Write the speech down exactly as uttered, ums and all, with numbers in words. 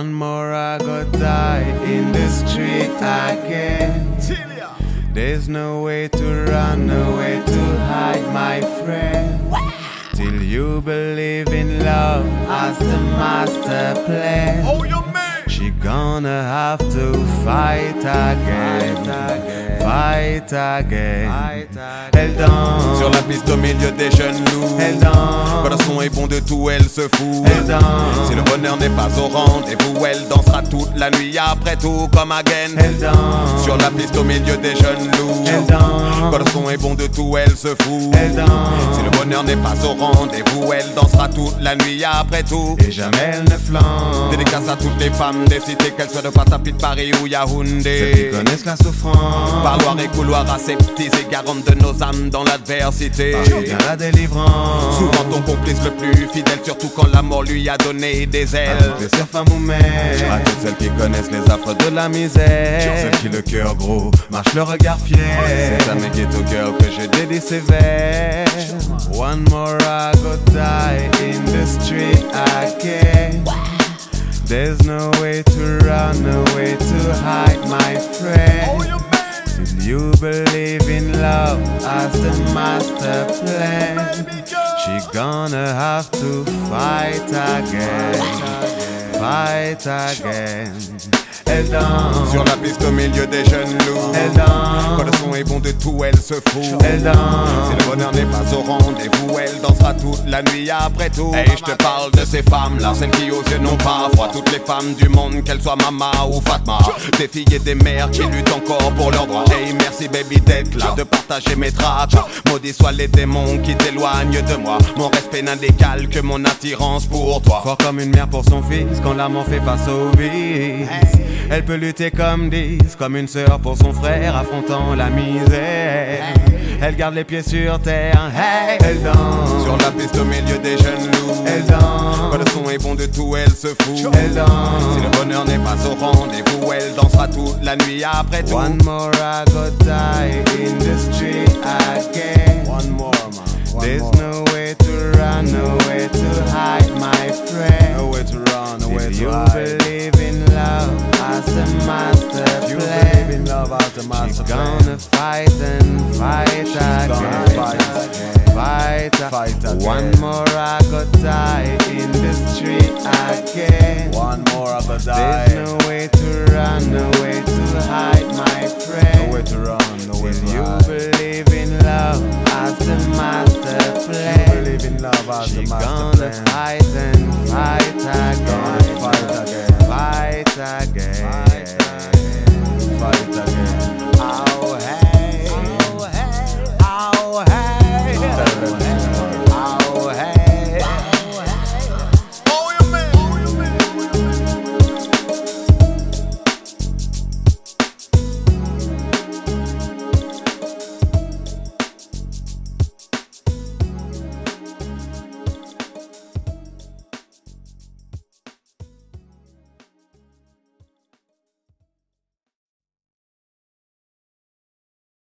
One more I go die in the street again. There's no way to run, no way to hide, my friend. Till you believe in love as the master plan. Oh, your man. She gonna have to fight again, fight again. Elle danse sur la piste au milieu des jeunes loups. Elle danse Quand le son est bon de tout, elle se fout. Elle danse Si le bonheur n'est pas au rendez-vous, elle dansera toute la nuit après tout comme again. Elle danse sur la piste au milieu des jeunes loups. Elle danse Quand le son est bon de tout, elle se fout. Elle danse Si le bonheur n'est pas au rendez-vous, elle dansera toute la nuit après tout. Et jamais elle ne flanque. Dédicace à toutes les femmes des cités, qu'elles soient de Patapit, Paris ou Yaoundé. Celles qui connaissent la souffrance. Parloir et couloir aseptisés, garante de nos âmes dans l'adversité. Paris vient la délivrance. Souvent ton complice le plus fidèle, surtout quand la mort lui a donné des ailes. À toutes les sœurs, femmes ou mères, à toutes celles qui connaissent les affres de la misère, celles qui le cœur gros marche le regard fier. C'est à mes ghetto girls que je dédie ces vers. One more I go die in the street again. There's no way to run, no way to hide, my friend. Till you believe in love as the master plan. She gonna have to fight again, fight again. Elle danse sur la piste au milieu des jeunes loups. Elle danse quand le son est bon de tout, elle se fout. Elle danse si le bonheur n'est pas au rendez-vous, elle dansera toute la nuit après tout. Et hey, je te parle de ces femmes-là, celles qui aux yeux n'ont pas froid. Toutes les femmes du monde, qu'elles soient Mama ou Fatma, des filles et des mères qui luttent encore pour leurs droits. Et hey, merci baby d'être là, de partager mes tracks. Maudits soient les démons qui t'éloignent de moi. Mon respect n'a d'égal que mon attirance pour toi. Fort comme une mère pour son fils, quand l'amant fait face au vice. Elle peut lutter comme dix, comme une sœur pour son frère, affrontant la misère. Elle garde les pieds sur terre, hey. Elle danse sur la piste au milieu des jeunes loups. Elle danse quand le son est bon de tout, elle se fout. Elle danse si le bonheur n'est pas au rendez-vous, elle dansera toute la nuit après tout. One more I go die in the street again. One more, man. One There's more. no way to run, no way to hide, my friend. No way to run, no way if to you hide. believe in love as the master If you plan. believe in love as the master She's plan. gonna fight and fight She's again. gonna fight again. Fight, Fight again. One more I go die in the street again. One more I go die. There's no way to run, no way to hide, my friend. No way to run, no way If to you hide. believe in love as the master plan. You believe in love as the She's master gonna plan. fight and